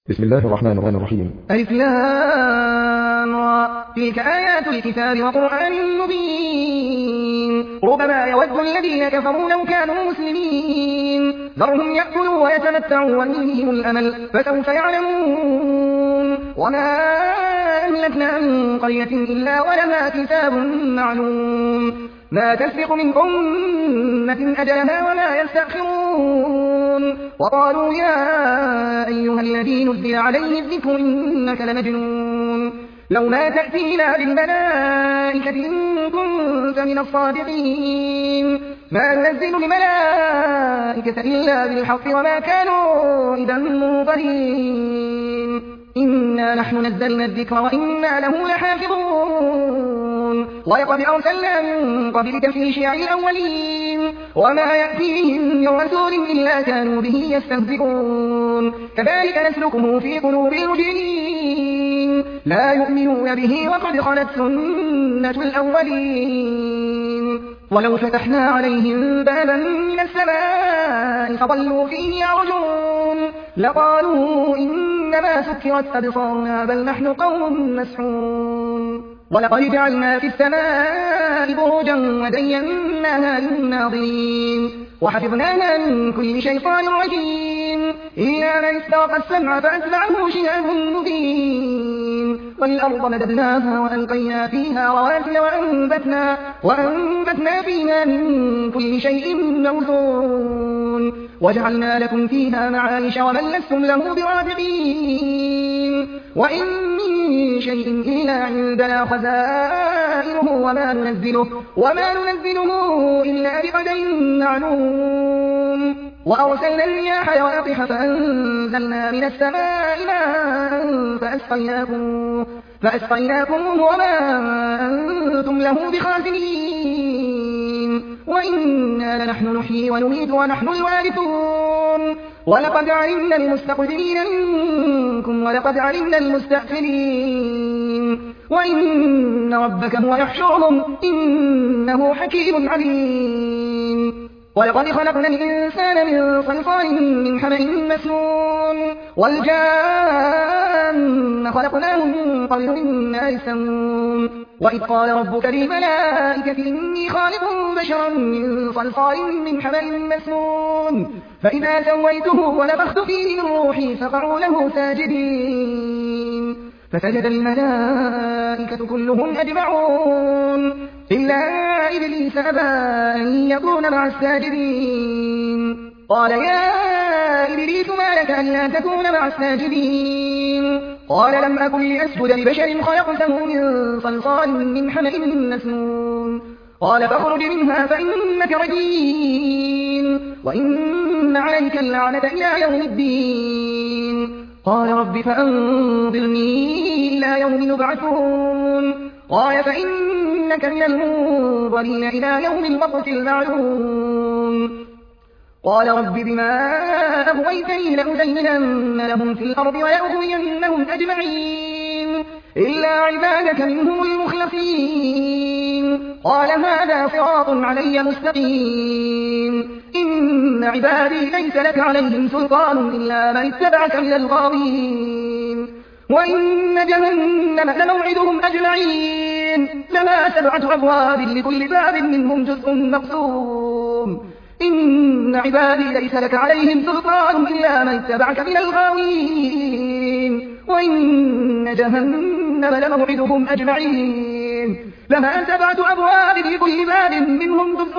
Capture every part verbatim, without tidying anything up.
بسم الله الرحمن الرحيم. ألف لام را. تلك آيات الكتاب وقرآن مبين. ربما يود الذين كفروا لو كانوا مسلمين. ذرهم يأكلوا ويتمتعوا ويلههم الأمل فسوف يعلمون. وما أهلكنا من قرية إلا ولها كتاب معلوم ما تسبق من أمة أجلها ولا يستأخرون. وقالوا يا أيها الذي نزل عليه الذكر إنك لمجنون لو ما تأتينا بالملائكة إن كنت من الصادقين ما ننزل الملائكة إلا بالحق وما كانوا إذا منظرين إنا نحن نزلنا الذكر وإنا له لحافظون. ولقد أرسلنا من قبلك في شيع الأولين وما يأتيهم من رسول إلا كانوا به يستهزئون. كذلك نسلكه في قلوب المجرمين لا يؤمنون به وقد خلت سنة الأولين. ولو فتحنا عليهم بابا من السماء فظلوا فيه يعرجون لقالوا إنما سكرت أبصارنا بل نحن قوم مسحورون. ولقد جعلنا في السماء بروجا وزيناها للناظرين وحفظناها من كل شيطان رجيم إلا من استرق السمع فأتبعه شهاب مبين. والأرض مددناها وألقينا فيها رواسي وأنبتنا, وأنبتنا فيها من كل شيء موزون وجعلنا لكم فيها معايش ومن لستم له برازقين. وإن من شيء إلا عندنا خزائنه وما ننزله, وما ننزله إلا بقدر معلوم. وأرسلنا الرياح لواقح فأنزلنا من السماء ماء فأسقيناكم, فأسقيناكم وما أنتم له بخازنين. وإنا لنحن نحيي ونميت ونحن الوارثون. ولقد علمنا المستقدمين منكم ولقد علمنا المستأخرين وإن ربك هو يحشرهم إنه حكيم عليم. ولقد خلقنا الإنسان من صلصال من حمأ مسنون والجان خلقناه من قبل من نار السموم. وإذ قال ربك للملائكة إني خالق بشرا من صلصال من حمأ مسنون فإذا سويته ونفخت فيه من روحي فقعوا له ساجدين فسجد الملائكة كلهم أجمعون إلا إبليس أبى أن يكون مع الساجدين. قال يا إبليس ما لك ألا تكون مع الساجدين؟ قال لم أكن لأسجد لبشر خلقته من صلصال من حمأ مسنون. قال فاخرج منها فإنك رجيم وإن عليك اللعنة إلى يوم الدين. قال رب فأنظرني إلى يوم يبعثون. قال فإنك من المنظرين إلى يوم الوقت المعلوم. قال رب بما أغويتني لأزينن لهم في الأرض ولأغوينهم أجمعين إلا عبادك منهم المخلصين. قال هذا صراط علي مستقيم إن عبادي ليس لك عليهم سلطان إلا من اتبعك من الغاوين. وإن جهنم لموعدهم أجمعين لها سبعة أبواب لكل باب منهم جزء مقسوم إن عبادي ليس لك عليهم سلطان إلا من اتبعك من الغاوين. وإن جهنم لموعدهم أجمعين لها سبعة أبواب لكل باب منهم جزء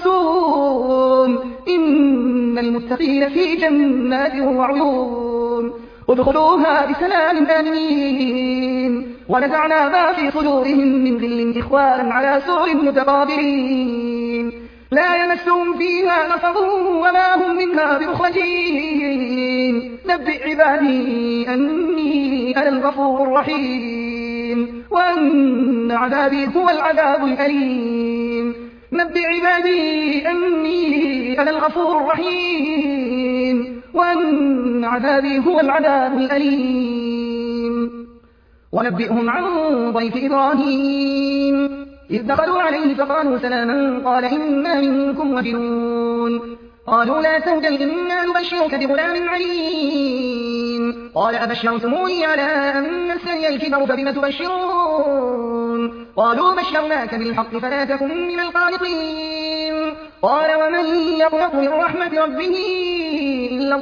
مقسوم إن المتقين في جنات وعيون ادخلوها بسلام آمنين. ونزعنا ما في صدورهم من غل إخوانا على سرر متقابلين لا يمسهم فيها نصب وما هم منها بمخرجين. نبئ عبادي أني أنا الغفور الرحيم وأن عذابي هو العذاب الأليم. نبئ عبادي أني أنا الغفور الرحيم وأن عذابي هو العذاب الأليم. ونبئهم عن ضيف إبراهيم إذ دخلوا عليه فقالوا سلاما قال إنا منكم وجلون. قالوا لا توجل إنا نبشرك بغلام عليم قال أبشرتموني على أن مسني الكبر فبم تبشرون قالوا بشرناك بالحق فلا تكن من القانطين قال ومن يقنط من رحمة ربه إلا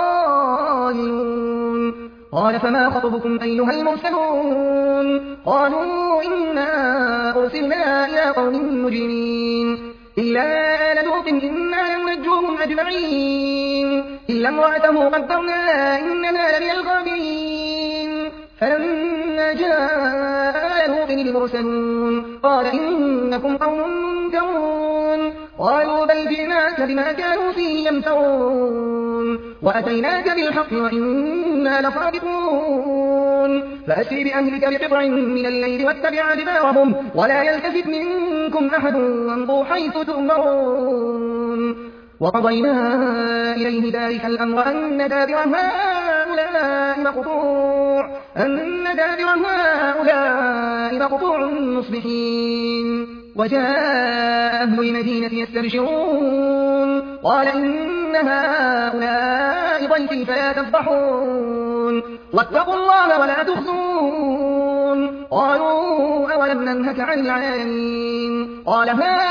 الضالون قال فما خطبكم أيها المرسلون قالوا إنا أرسلنا إلى قوم مجرمين إلا آل لوط إنا لننجوهم أجمعين إلا امرأته قدرنا إننا لمن الغابرين فلما جاء آل لوط المرسلون قال إنكم قوم منكرون قالوا بل جئناك بما كانوا فيه يمترون وأتيناك بالحق وإنا لصادقون فأسر بأهلك بقطع من الليل واتبع أدبارهم ولا يلتفت منكم أحد وامضوا حيث تؤمرون وقضينا إليه ذلك الأمر أن دابر هؤلاء مقطوع أن دابر هؤلاء مقطوع مصبحين وجاء أهل المدينة يستبشرون قال إن هؤلاء ضيفي فلا تفضحون واتقوا الله ولا تخزون قالوا أولم ننهك عن العالمين قال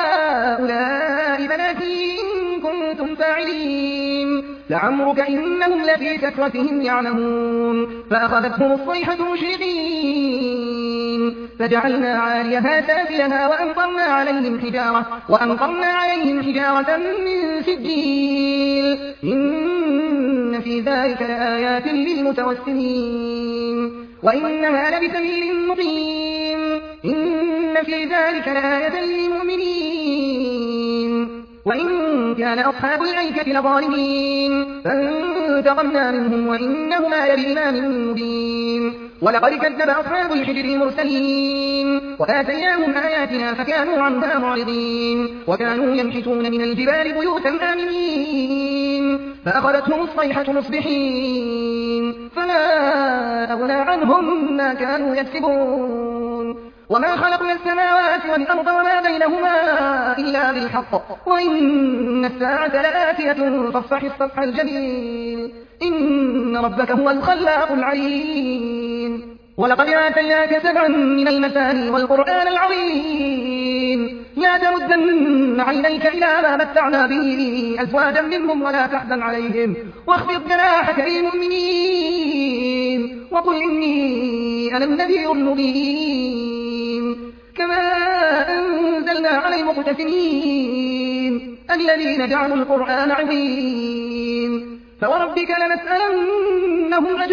هؤلاء بناتي إن كنتم فاعلين لعمرك إنهم لفي سكرتهم يعمهون فأخذتهم الصيحة مشرقين فجعلنا عاليها سافلها وأمطرنا عليهم حجارة وأمطرنا عليهم حجارة من سجيل إن في ذلك لآيات للمتوسمين وإنها لبسبيل مقيم إن في ذلك لآية للمؤمنين وإن كان أصحاب الأيكة لظالمين فانتقمنا منهم وإنهما لبإمام مبين ولقد كذب أصحاب الحجر المرسلين وآتيناهم آياتنا فكانوا عنها معرضين وكانوا ينحتون من الجبال بيوتا آمنين فأخذتهم الصيحة مصبحين فلا أغنى عنهم ما كانوا يكسبون وما خلقنا السماوات والأرض وما بينهما إلا بالحق وإن الساعة لآتية فاصفح الصفح الجميل إن ربك هو الخلاق العليم ولقد آتيناك سبعا من المثاني والقرآن العظيم لا تمدن عينيك إلى ما متعنا به أزواجا منهم ولا تحزن عليهم واخفض جناحك للمؤمنين وقل إني أنا النذير المبين كما أنزلنا على المقتسمين الذين جعلوا القرآن عظيم فوربك لنسألنهم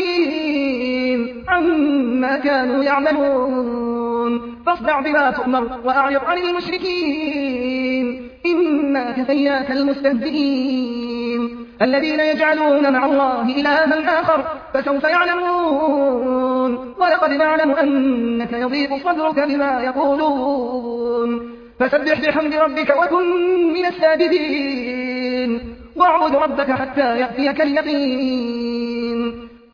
أجمعين عما كانوا يعملون فاصدع بما تؤمر وأعرض عن المشركين إنا كفياك المستهزئين الذين يجعلون مع الله إلها آخر فسوف يعلمون ولقد نعلم أنك يضيق صدرك بما يقولون فسبح بحمد ربك وكن من الساجدين واعبد ربك حتى يأتيك اليقين